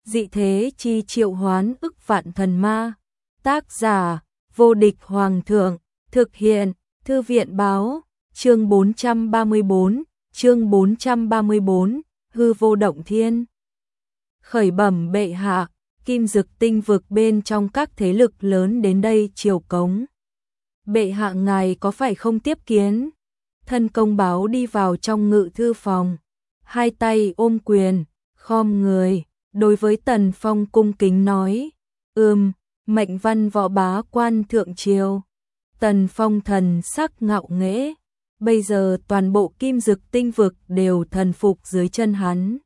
Dị thế chi triệu hoán ức vạn thần ma. Tác giả, vô địch hoàng thượng. Thực hiện, thư viện báo. Chương 434, hư vô động thiên. Khởi bẩm bệ hạ, Kim Dực tinh vực bên trong các thế lực lớn đến đây triều cống. Bệ hạ ngài có phải không tiếp kiến? Thân công báo đi vào trong ngự thư phòng, hai tay ôm quyền, khom người, đối với Tần Phong cung kính nói, mệnh văn võ bá quan thượng triều. Tần Phong thần sắc ngạo nghễ, bây giờ toàn bộ Kim Dực tinh vực đều thần phục dưới chân hắn.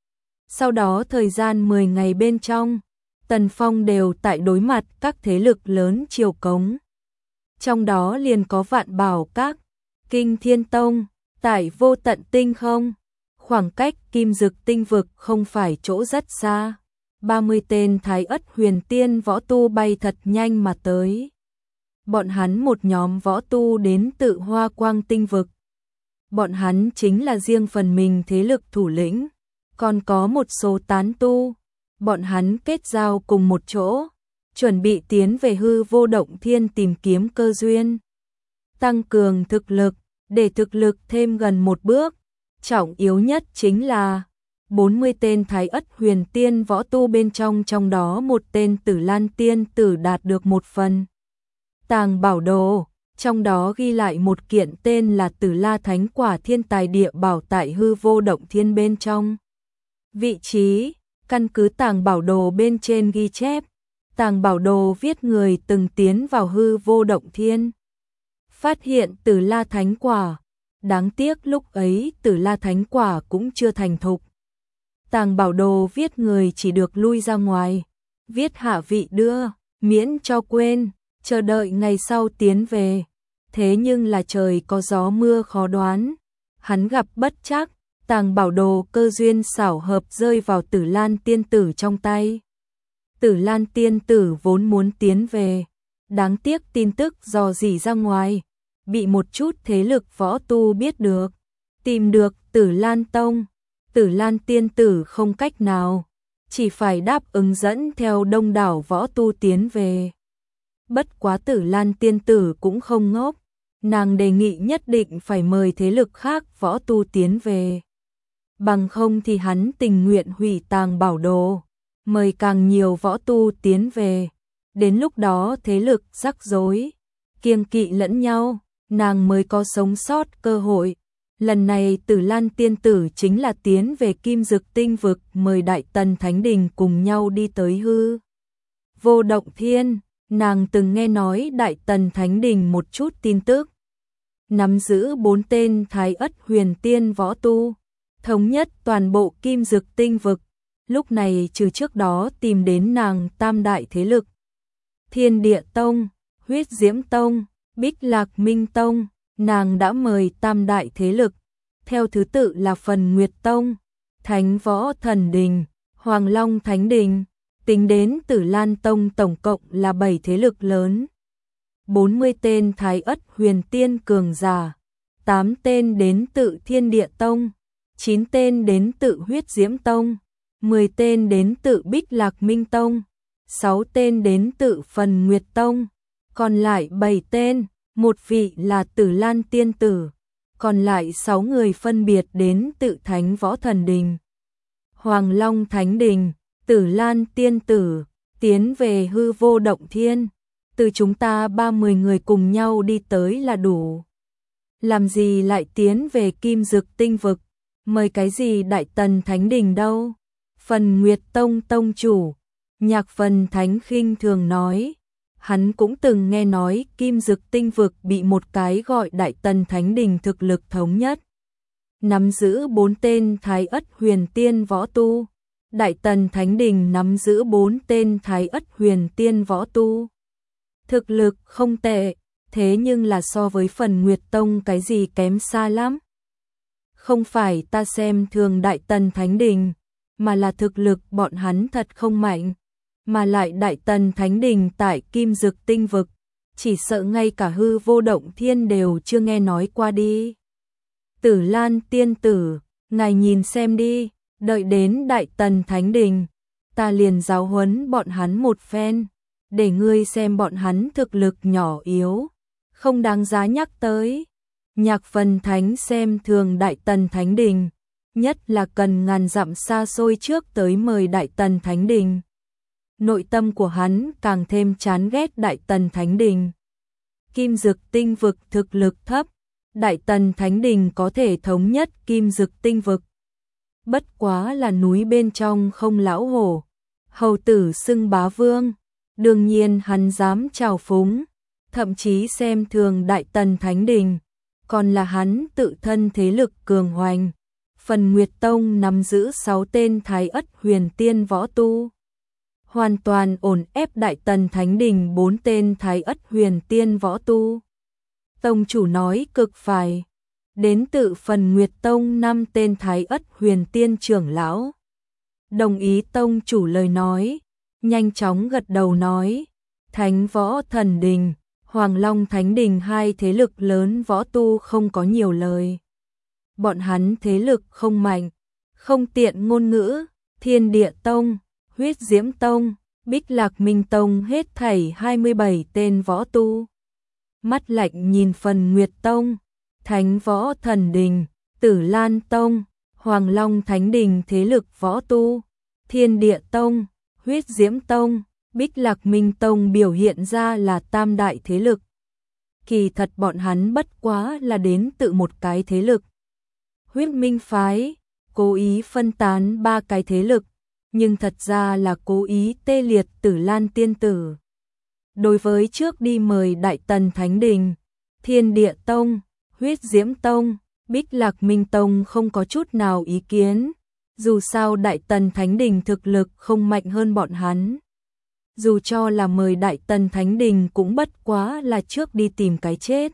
Sau đó thời gian 10 ngày bên trong, Tần Phong đều tại đối mặt các thế lực lớn triều cống. Trong đó liền có Vạn Bảo Các, Kinh Thiên Tông, tại Vô Tận Tinh không. Khoảng cách Kim Dực tinh vực không phải chỗ rất xa. 30 tên Thái Ất huyền tiên võ tu bay thật nhanh mà tới. Bọn hắn một nhóm võ tu đến tự Hoa Quang tinh vực. Bọn hắn chính là riêng phần mình thế lực thủ lĩnh, còn có một số tán tu. Bọn hắn kết giao cùng một chỗ, chuẩn bị tiến về hư vô động thiên tìm kiếm cơ duyên. Tăng cường thực lực, để thực lực thêm gần một bước. Trọng yếu nhất chính là 40 tên Thái Ất huyền tiên võ tu bên trong đó một tên Tử Lan tiên tử đạt được một phần tàng bảo đồ, trong đó ghi lại một kiện tên là Tử La Thánh Quả thiên tài địa bảo tại hư vô động thiên bên trong. Vị trí, căn cứ tàng bảo đồ bên trên ghi chép, tàng bảo đồ viết người từng tiến vào hư vô động thiên, phát hiện Tử La Thánh Quả. Đáng tiếc lúc ấy Tử La Thánh Quả cũng chưa thành thục. Tàng bảo đồ viết người chỉ được lui ra ngoài, viết hạ vị đưa, miễn cho quên, chờ đợi ngày sau tiến về. Thế nhưng là trời có gió mưa khó đoán, hắn gặp bất trắc, tàng bảo đồ cơ duyên xảo hợp rơi vào Tử Lan tiên tử trong tay. Tử Lan tiên tử vốn muốn tiến về, đáng tiếc tin tức dò dỉ ra ngoài, bị một chút thế lực võ tu biết được, tìm được Tử Lan tông. Tử Lan tiên tử không cách nào, chỉ phải đáp ứng dẫn theo đông đảo võ tu tiến về. Bất quá Tử Lan tiên tử cũng không ngốc, nàng đề nghị nhất định phải mời thế lực khác võ tu tiến về. Bằng không thì hắn tình nguyện hủy tàng bảo đồ, mời càng nhiều võ tu tiến về. Đến lúc đó thế lực rắc rối, kiêng kỵ lẫn nhau, nàng mới có sống sót cơ hội. Lần này Tử Lan tiên tử chính là tiến về Kim Dực tinh vực, mời Đại Tần Thánh Đình cùng nhau đi tới hư vô động thiên. Nàng từng nghe nói Đại Tần Thánh Đình một chút tin tức, nắm giữ 4 tên Thái Ất huyền tiên võ tu, thống nhất toàn bộ Kim Dực tinh vực. Lúc này trừ trước đó tìm đến nàng tam đại thế lực, Thiên Địa Tông, Huyết Diễm Tông, Bích Lạc Minh Tông, nàng đã mời tam đại thế lực, theo thứ tự là Phần Nguyệt Tông, Thánh Võ Thần Đình, Hoàng Long Thánh Đình. Tính đến Tử Lan Tông tổng cộng là 7 thế lực lớn. 40 tên Thái Ất huyền tiên cường giả, 8 tên đến tự Thiên Địa Tông, 9 tên đến tự Huyết Diễm Tông, 10 tên đến tự Bích Lạc Minh Tông, 6 tên đến tự Phần Nguyệt Tông, còn lại 7 tên, một vị là Tử Lan tiên tử, còn lại 6 người phân biệt đến tự Thánh Võ Thần Đình, Hoàng Long Thánh Đình, Tử Lan tiên tử. Tiến về hư vô động thiên, từ chúng ta 30 người cùng nhau đi tới là đủ. Làm gì lại tiến về Kim Dực tinh vực, mời cái gì Đại Tần Thánh Đình đâu? Phần Nguyệt Tông tông chủ Nhạc Phần Thánh khinh thường nói, hắn cũng từng nghe nói Kim Dực tinh vực bị một cái gọi Đại Tần Thánh Đình thực lực thống nhất, nắm giữ 4 tên Thái Ất huyền tiên võ tu. Đại Tần Thánh Đình nắm giữ 4 tên Thái Ất huyền tiên võ tu. Thực lực không tệ, thế nhưng là so với Phần Nguyệt Tông cái gì kém xa lắm. Không phải ta xem thường Đại Tần Thánh Đình, mà là thực lực bọn hắn thật không mạnh. Mà lại Đại Tần Thánh Đình tại Kim Dực tinh vực, chỉ sợ ngay cả hư vô động thiên đều chưa nghe nói qua đi. Tử Lan tiên tử, ngài nhìn xem đi. Đợi đến Đại Tần Thánh Đình, ta liền giáo huấn bọn hắn một phen, để ngươi xem bọn hắn thực lực nhỏ yếu, không đáng giá nhắc tới. Nhạc Phần Thánh xem thường Đại Tần Thánh Đình, nhất là cần ngàn dặm xa xôi trước tới mời Đại Tần Thánh Đình. Nội tâm của hắn càng thêm chán ghét Đại Tần Thánh Đình. Kim Dực Tinh vực thực lực thấp, Đại Tần Thánh Đình có thể thống nhất Kim Dực Tinh vực. Bất quá là núi bên trong không lão hổ, hầu tử xưng bá vương, đương nhiên hắn dám trào phúng, thậm chí xem thường Đại Tần Thánh Đình, còn là hắn tự thân thế lực cường hoành. Phần Nguyệt Tông nắm giữ 6 tên Thái Ất huyền tiên võ tu, hoàn toàn ổn ép Đại Tần Thánh Đình 4 tên Thái Ất huyền tiên võ tu. Tông chủ nói cực phải. Đến tự Phần Nguyệt Tông 5 tên Thái Ất huyền tiên trưởng lão đồng ý tông chủ lời nói, nhanh chóng gật đầu nói, Thánh Võ Thần Đình, Hoàng Long Thánh Đình hai thế lực lớn võ tu không có nhiều lời. Bọn hắn thế lực không mạnh, không tiện ngôn ngữ. Thiên Địa Tông, Huyết Diễm Tông, Bích Lạc Minh Tông hết thảy 27 tên võ tu. Mắt lạnh nhìn Phần Nguyệt Tông, Thánh Võ Thần Đình, Tử Lan Tông, Hoàng Long Thánh Đình thế lực võ tu, Thiên Địa Tông, Huyết Diễm Tông, Bích Lạc Minh Tông biểu hiện ra là tam đại thế lực. Kỳ thật bọn hắn bất quá là đến tự một cái thế lực. Huyết Minh Phái, cố ý phân tán 3 cái thế lực, nhưng thật ra là cố ý tê liệt Tử Lan Tiên Tử. Đối với trước đi mời Đại Tần Thánh Đình, Thiên Địa Tông, Huyết Diễm Tông, Bích Lạc Minh Tông không có chút nào ý kiến, dù sao Đại Tần Thánh Đình thực lực không mạnh hơn bọn hắn. Dù cho là mời Đại Tần Thánh Đình cũng bất quá là trước đi tìm cái chết.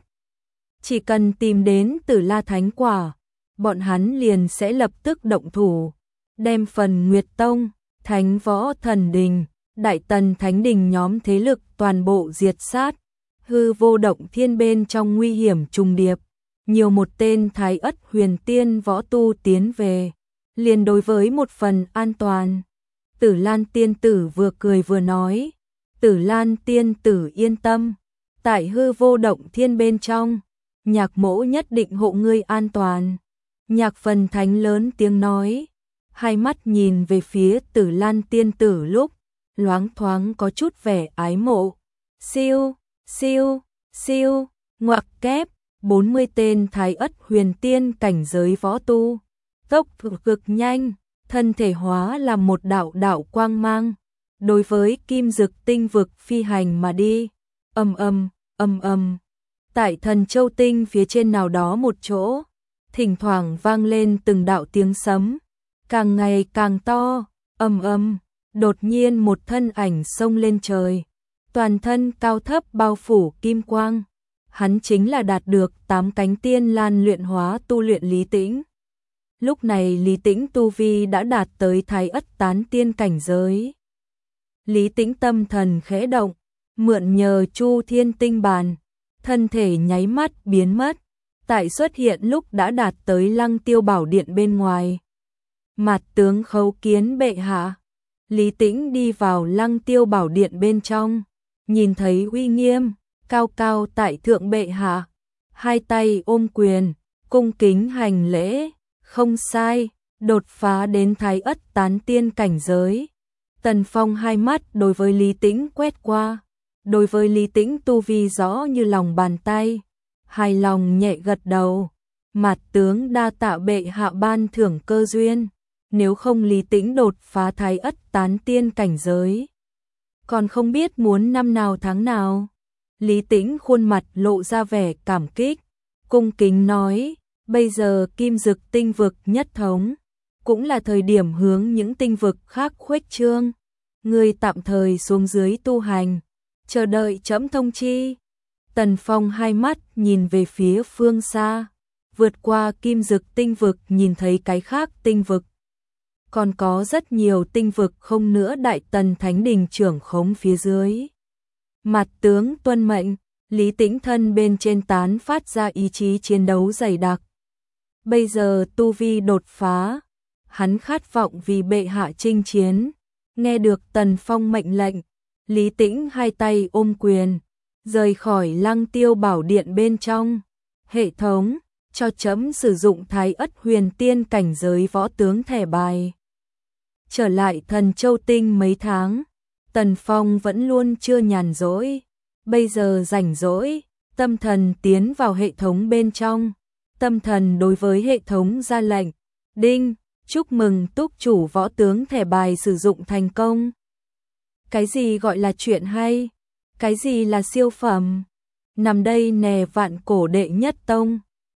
Chỉ cần tìm đến Tử La Thánh Quả, bọn hắn liền sẽ lập tức động thủ, đem Phần Nguyệt Tông, Thánh Võ Thần Đình, Đại Tần Thánh Đình nhóm thế lực toàn bộ diệt sát. Hư Vô Động Thiên bên trong nguy hiểm trùng điệp, nhiều một tên Thái Ất huyền tiên võ tu tiến về, liền đối với một phần an toàn. Tử Lan Tiên Tử vừa cười vừa nói, Tử Lan Tiên Tử yên tâm, tại Hư Vô Động Thiên bên trong, Nhạc mỗ nhất định hộ ngươi an toàn. Nhạc Phần Thánh lớn tiếng nói, hai mắt nhìn về phía Tử Lan Tiên Tử lúc, loáng thoáng có chút vẻ ái mộ. Siêu, siêu, siêu, ngoặc kép, 40 tên Thái Ất huyền tiên cảnh giới võ tu, tốc độ cực nhanh, thân thể hóa là một đạo đạo quang mang, đối với Kim Dực Tinh vực phi hành mà đi. Ầm ầm, ầm ầm. Tại Thần Châu Tinh phía trên nào đó một chỗ, thỉnh thoảng vang lên từng đạo tiếng sấm, càng ngày càng to. Ầm ầm, đột nhiên một thân ảnh xông lên trời, toàn thân cao thấp bao phủ kim quang. Hắn chính là đạt được 8 cánh tiên lan luyện hóa tu luyện Lý Tĩnh. Lúc này Lý Tĩnh tu vi đã đạt tới Thái Ất tán tiên cảnh giới. Lý Tĩnh tâm thần khẽ động, mượn nhờ Chu Thiên Tinh Bàn, thân thể nháy mắt biến mất, tại xuất hiện lúc đã đạt tới Lăng Tiêu Bảo Điện bên ngoài. Mạt tướng khấu kiến bệ hạ. Lý Tĩnh đi vào Lăng Tiêu Bảo Điện bên trong, nhìn thấy uy nghiêm cao cao tại thượng bệ hạ, hai tay ôm quyền, cung kính hành lễ. Không sai, đột phá đến Thái Ất tán tiên cảnh giới. Tần Phong hai mắt đối với Lý Tĩnh quét qua, đối với Lý Tĩnh tu vi rõ như lòng bàn tay, hài lòng nhẹ gật đầu. Mạt tướng đa tạ bệ hạ ban thưởng cơ duyên, nếu không Lý Tĩnh đột phá Thái Ất tán tiên cảnh giới, còn không biết muốn năm nào tháng nào. Lý Tĩnh khuôn mặt lộ ra vẻ cảm kích, cung kính nói, bây giờ Kim Dực Tinh vực nhất thống, cũng là thời điểm hướng những tinh vực khác khuếch trương. Ngươi tạm thời xuống dưới tu hành, chờ đợi trẫm thông chi. Tần Phong hai mắt nhìn về phía phương xa, vượt qua Kim Dực Tinh vực nhìn thấy cái khác tinh vực. Còn có rất nhiều tinh vực không nữa Đại Tần Thánh Đình trưởng khống phía dưới. Mặt tướng tuân mệnh. Lý Tĩnh thân bên trên tán phát ra ý chí chiến đấu dày đặc. Bây giờ tu vi đột phá, hắn khát vọng vì bệ hạ chinh chiến. Nghe được Tần Phong mệnh lệnh, Lý Tĩnh hai tay ôm quyền, rời khỏi Lăng Tiêu Bảo Điện bên trong. Hệ thống, cho chấm sử dụng Thái Ất Huyền Tiên cảnh giới võ tướng thẻ bài. Trở lại Thần Châu Tinh mấy tháng, Tần Phong vẫn luôn chưa nhàn rỗi. Bây giờ rảnh rỗi, tâm thần tiến vào hệ thống bên trong. Tâm thần đối với hệ thống ra lệnh. Đinh, chúc mừng túc chủ võ tướng thẻ bài sử dụng thành công. Cái gì gọi là chuyện hay? Cái gì là siêu phẩm? Nằm đây nè vạn cổ đệ nhất tông.